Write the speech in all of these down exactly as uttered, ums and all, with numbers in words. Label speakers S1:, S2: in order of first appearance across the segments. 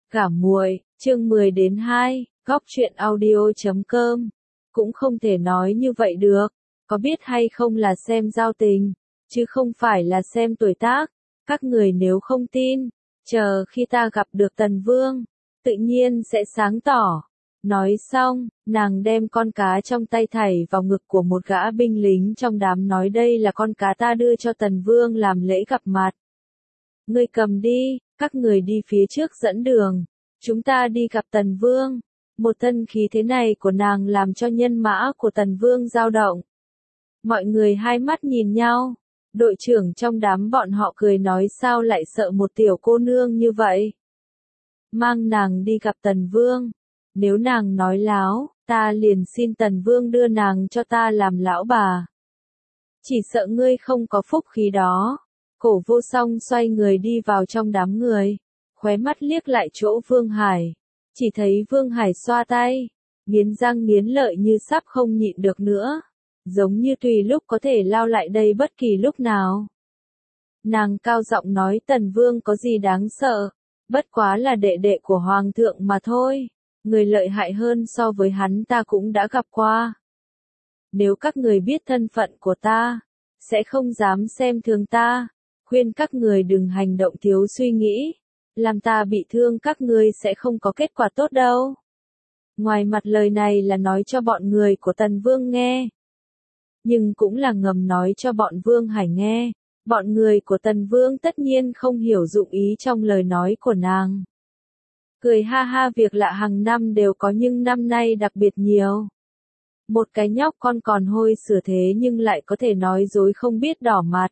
S1: Cả muội, chương mười đến hai, góc truyện audio chấm com. Cũng không thể nói như vậy được, có biết hay không là xem giao tình, chứ không phải là xem tuổi tác. Các người nếu không tin, chờ khi ta gặp được Tần Vương, tự nhiên sẽ sáng tỏ. Nói xong, nàng đem con cá trong tay thảy vào ngực của một gã binh lính trong đám, nói đây là con cá ta đưa cho Tần Vương làm lễ gặp mặt. Ngươi cầm đi, các người đi phía trước dẫn đường, chúng ta đi gặp Tần Vương. Một thân khí thế này của nàng làm cho nhân mã của Tần Vương dao động. Mọi người hai mắt nhìn nhau, đội trưởng trong đám bọn họ cười nói sao lại sợ một tiểu cô nương như vậy. Mang nàng đi gặp Tần Vương, nếu nàng nói láo, ta liền xin Tần Vương đưa nàng cho ta làm lão bà. Chỉ sợ ngươi không có phúc khí đó. Cổ Vô Song xoay người đi vào trong đám người, khóe mắt liếc lại chỗ Vương Hải, chỉ thấy Vương Hải xoa tay, nghiến răng nghiến lợi như sắp không nhịn được nữa, giống như tùy lúc có thể lao lại đây bất kỳ lúc nào. Nàng cao giọng nói Tần Vương có gì đáng sợ, bất quá là đệ đệ của Hoàng thượng mà thôi, người lợi hại hơn so với hắn ta cũng đã gặp qua. Nếu các người biết thân phận của ta, sẽ không dám xem thường ta. Khuyên các người đừng hành động thiếu suy nghĩ, làm ta bị thương các ngươi sẽ không có kết quả tốt đâu. Ngoài mặt lời này là nói cho bọn người của Tần Vương nghe, nhưng cũng là ngầm nói cho bọn Vương Hải nghe. Bọn người của Tần Vương tất nhiên không hiểu dụng ý trong lời nói của nàng. Cười ha ha, việc lạ hàng năm đều có nhưng năm nay đặc biệt nhiều. Một cái nhóc con còn hôi sửa thế nhưng lại có thể nói dối không biết đỏ mặt.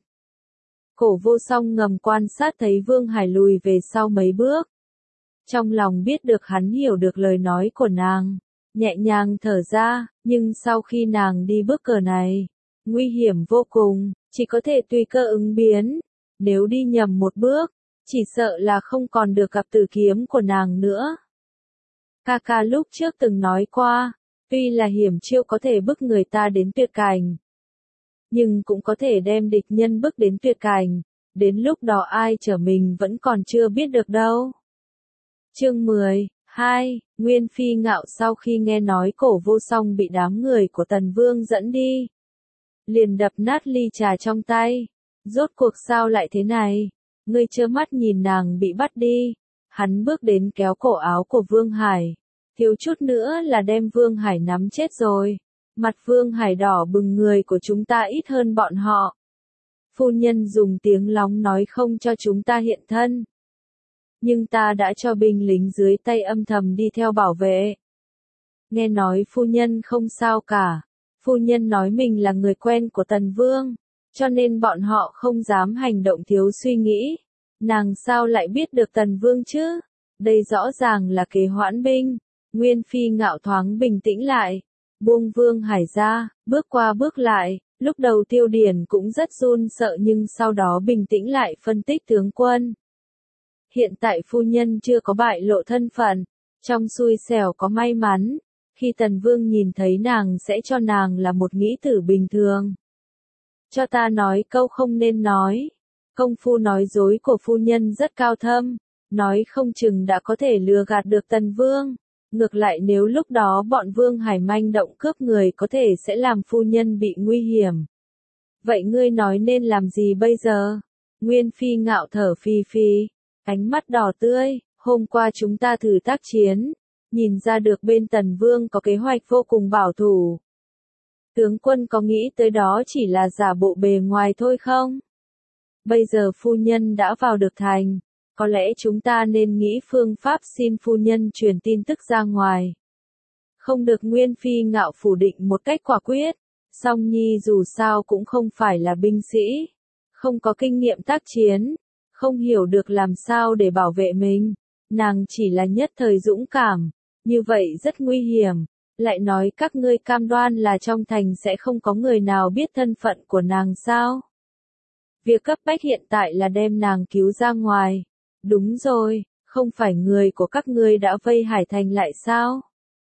S1: Cổ Vô Song ngầm quan sát thấy Vương Hải lùi về sau mấy bước. Trong lòng biết được hắn hiểu được lời nói của nàng, nhẹ nhàng thở ra, nhưng sau khi nàng đi bước cờ này, nguy hiểm vô cùng, chỉ có thể tùy cơ ứng biến. Nếu đi nhầm một bước, chỉ sợ là không còn được gặp tử kiếm của nàng nữa. Ca ca lúc trước từng nói qua, tuy là hiểm chiêu có thể bức người ta đến tuyệt cảnh, nhưng cũng có thể đem địch nhân bức đến tuyệt cảnh, đến lúc đó ai trở mình vẫn còn chưa biết được đâu. Chương mười, hai, Nguyên Phi Ngạo sau khi nghe nói Cổ Vô Song bị đám người của Tần Vương dẫn đi, liền đập nát ly trà trong tay. Rốt cuộc sao lại thế này? Ngươi trơ mắt nhìn nàng bị bắt đi. Hắn bước đến kéo cổ áo của Vương Hải, thiếu chút nữa là đem Vương Hải nắm chết rồi. Mặt Vương Hải đỏ bừng, người của chúng ta ít hơn bọn họ. Phu nhân dùng tiếng lóng nói không cho chúng ta hiện thân. Nhưng ta đã cho binh lính dưới tay âm thầm đi theo bảo vệ. Nghe nói phu nhân không sao cả. Phu nhân nói mình là người quen của Tần Vương, cho nên bọn họ không dám hành động thiếu suy nghĩ. Nàng sao lại biết được Tần Vương chứ? Đây rõ ràng là kế hoãn binh. Nguyên Phi Ngạo thoáng bình tĩnh lại, buông Vương Hải ra, bước qua bước lại. Lúc đầu Tiêu Điển cũng rất run sợ nhưng sau đó bình tĩnh lại phân tích tướng quân. Hiện tại phu nhân chưa có bại lộ thân phận, trong xui xẻo có may mắn, khi Tần Vương nhìn thấy nàng sẽ cho nàng là một nghĩ tử bình thường. Cho ta nói câu không nên nói, công phu nói dối của phu nhân rất cao thâm, nói không chừng đã có thể lừa gạt được Tần Vương. Ngược lại nếu lúc đó bọn Vương Hải manh động cướp người có thể sẽ làm phu nhân bị nguy hiểm. Vậy ngươi nói nên làm gì bây giờ? Nguyên Phi Ngạo thở phì phì, ánh mắt đỏ tươi, hôm qua chúng ta thử tác chiến, nhìn ra được bên Tần Vương có kế hoạch vô cùng bảo thủ. Tướng quân có nghĩ tới đó chỉ là giả bộ bề ngoài thôi không? Bây giờ phu nhân đã vào được thành. Có lẽ chúng ta nên nghĩ phương pháp xin phu nhân truyền tin tức ra ngoài. Không được, Nguyên Phi Ngạo phủ định một cách quả quyết. Song Nhi dù sao cũng không phải là binh sĩ, không có kinh nghiệm tác chiến, không hiểu được làm sao để bảo vệ mình. Nàng chỉ là nhất thời dũng cảm, như vậy rất nguy hiểm. Lại nói các ngươi cam đoan là trong thành sẽ không có người nào biết thân phận của nàng sao? Việc cấp bách hiện tại là đem nàng cứu ra ngoài. Đúng rồi, không phải người của các ngươi đã vây Hải thành lại sao?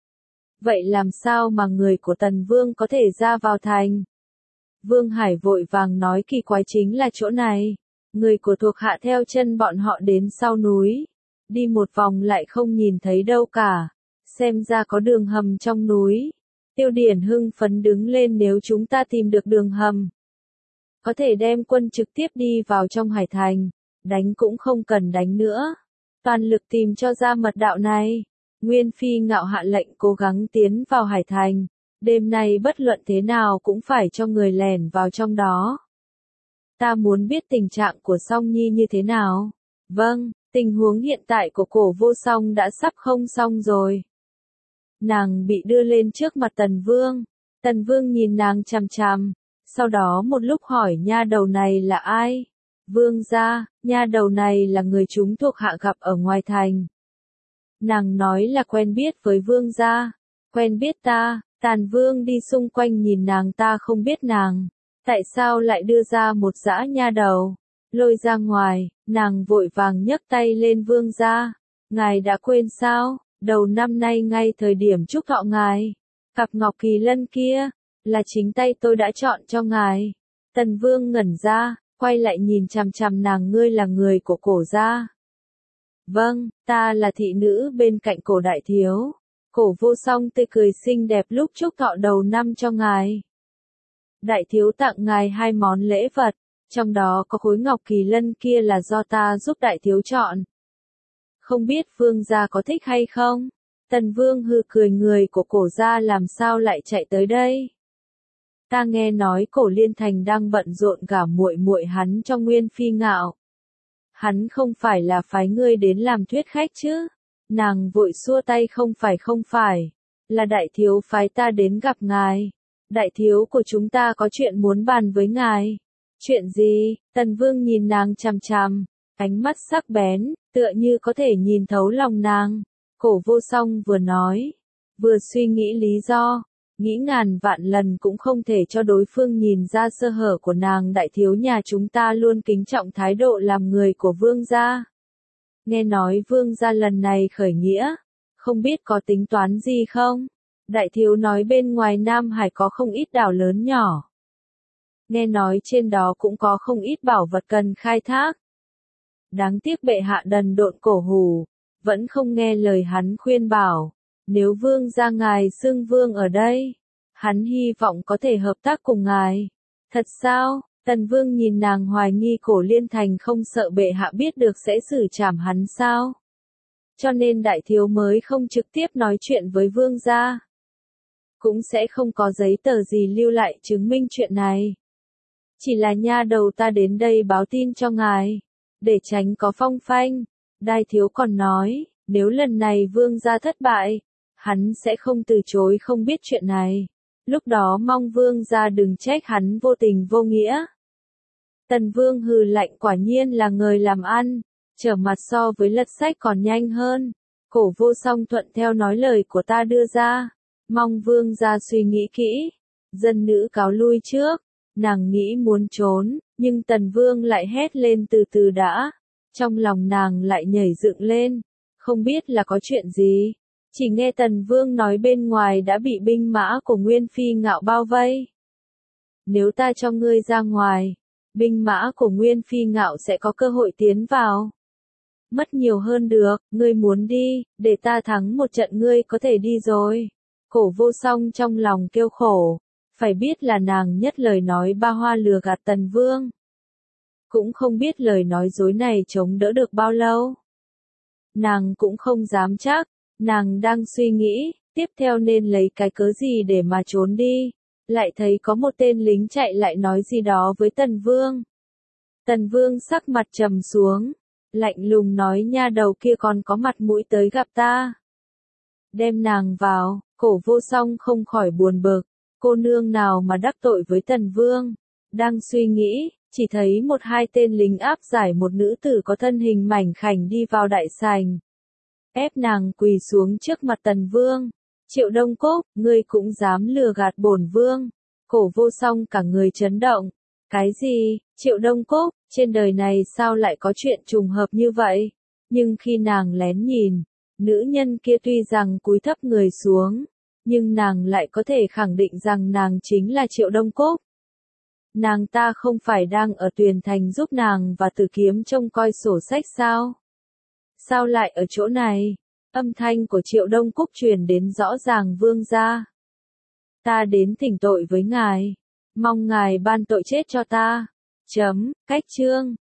S1: Vậy làm sao mà người của Tần Vương có thể ra vào thành? Vương Hải vội vàng nói kỳ quái chính là chỗ này. Người của thuộc hạ theo chân bọn họ đến sau núi. đi một vòng lại không nhìn thấy đâu cả. Xem ra có đường hầm trong núi. Tiêu Điển hưng phấn đứng lên, nếu chúng ta tìm được đường hầm, có thể đem quân trực tiếp đi vào trong hải thành, đánh cũng không cần đánh nữa. Toàn lực tìm cho ra mật đạo này. Nguyên Phi Ngạo hạ lệnh cố gắng tiến vào hải thành. Đêm nay bất luận thế nào cũng phải cho người lẻn vào trong đó. Ta muốn biết tình trạng của Song Nhi như thế nào. Vâng, tình huống hiện tại của Cổ Vô Song đã sắp không xong rồi. Nàng bị đưa lên trước mặt Tần Vương. Tần Vương nhìn nàng chằm chằm. Sau đó một lúc hỏi nha đầu này là ai? Vương gia, nha đầu này là người chúng thuộc hạ gặp ở ngoài thành. Nàng nói là quen biết với vương gia. Quen biết ta. Tàn Vương đi xung quanh nhìn nàng, ta không biết nàng. Tại sao lại đưa ra một dã nha đầu? Lôi ra ngoài, nàng vội vàng nhấc tay lên, vương gia. Ngài đã quên sao? Đầu năm nay ngay thời điểm chúc thọ ngài. Cặp ngọc kỳ lân kia, là chính tay tôi đã chọn cho ngài. Tần Vương ngẩn ra, quay lại nhìn chằm chằm nàng, ngươi là người của Cổ gia. Vâng, ta là thị nữ bên cạnh Cổ đại thiếu. Cổ Vô Song tươi cười xinh đẹp lúc chúc thọ đầu năm cho ngài. Đại thiếu tặng ngài hai món lễ vật, trong đó có khối ngọc kỳ lân kia là do ta giúp đại thiếu chọn. Không biết vương gia có thích hay không? Tần Vương hừ cười, người của Cổ gia làm sao lại chạy tới đây? Ta nghe nói Cổ Liên Thành đang bận rộn cả muội muội hắn trong Nguyên Phi Ngạo. Hắn không phải là phái ngươi đến làm thuyết khách chứ? Nàng vội xua tay, không phải không phải, là đại thiếu phái ta đến gặp ngài. Đại thiếu của chúng ta có chuyện muốn bàn với ngài. Chuyện gì? Tần Vương nhìn nàng chằm chằm, ánh mắt sắc bén, tựa như có thể nhìn thấu lòng nàng. Cổ Vô Song vừa nói, vừa suy nghĩ lý do, nghĩ ngàn vạn lần cũng không thể cho đối phương nhìn ra sơ hở của nàng. Đại thiếu nhà chúng ta luôn kính trọng thái độ làm người của vương gia. Nghe nói vương gia lần này khởi nghĩa, không biết có tính toán gì không? Đại thiếu nói bên ngoài Nam Hải có không ít đảo lớn nhỏ. Nghe nói trên đó cũng có không ít bảo vật cần khai thác. Đáng tiếc bệ hạ đần độn cổ hủ, vẫn không nghe lời hắn khuyên bảo. Nếu vương gia ngài xưng vương ở đây, hắn hy vọng có thể hợp tác cùng ngài. Thật sao? Tần Vương nhìn nàng hoài nghi, Cổ Liên Thành không sợ bệ hạ biết được sẽ xử trảm hắn sao? Cho nên đại thiếu mới không trực tiếp nói chuyện với vương gia. Cũng sẽ không có giấy tờ gì lưu lại chứng minh chuyện này. Chỉ là nha đầu ta đến đây báo tin cho ngài, để tránh có phong phanh. Đại thiếu còn nói, nếu lần này vương gia thất bại, hắn sẽ không từ chối không biết chuyện này. Lúc đó mong vương gia đừng trách hắn vô tình vô nghĩa. Tần Vương hừ lạnh, quả nhiên là người làm ăn, trở mặt so với lật sách còn nhanh hơn. Cổ Vô Song thuận theo nói lời của ta đưa ra, mong vương gia suy nghĩ kỹ. Dân nữ cáo lui trước. Nàng nghĩ muốn trốn, nhưng Tần Vương lại hét lên, từ từ đã. Trong lòng nàng lại nhảy dựng lên, không biết là có chuyện gì. Chỉ nghe Tần Vương nói bên ngoài đã bị binh mã của Nguyên Phi Ngạo bao vây. Nếu ta cho ngươi ra ngoài, binh mã của Nguyên Phi Ngạo sẽ có cơ hội tiến vào. Mất nhiều hơn được, ngươi muốn đi, để ta thắng một trận ngươi có thể đi rồi. Cổ Vô Song trong lòng kêu khổ, phải biết là nàng nhất lời nói ba hoa lừa gạt Tần Vương. Cũng không biết lời nói dối này chống đỡ được bao lâu. Nàng cũng không dám chắc, nàng đang suy nghĩ, tiếp theo nên lấy cái cớ gì để mà trốn đi. Lại thấy có một tên lính chạy lại nói gì đó với Tần Vương. Tần Vương sắc mặt trầm xuống, lạnh lùng nói, nha đầu kia còn có mặt mũi tới gặp ta. Đem nàng vào. Cổ Vô Song không khỏi buồn bực, cô nương nào mà đắc tội với Tần Vương. Đang suy nghĩ, chỉ thấy một hai tên lính áp giải một nữ tử có thân hình mảnh khảnh đi vào đại sảnh. Ép nàng quỳ xuống trước mặt Tần Vương. Triệu Đông Cốc, ngươi cũng dám lừa gạt bổn vương. Cổ Vô Song cả người chấn động. Cái gì? Triệu Đông Cốc, trên đời này sao lại có chuyện trùng hợp như vậy? Nhưng khi nàng lén nhìn, nữ nhân kia tuy rằng cúi thấp người xuống, nhưng nàng lại có thể khẳng định rằng nàng chính là Triệu Đông Cốc. Nàng ta không phải đang ở Tuyền Thành giúp nàng và Tử Kiếm trông coi sổ sách sao? Sao lại ở chỗ này? Âm thanh của Triệu Đông Cúc truyền đến rõ ràng vương gia. Ta đến thỉnh tội với ngài. Mong ngài ban tội chết cho ta. Chấm, cách chương.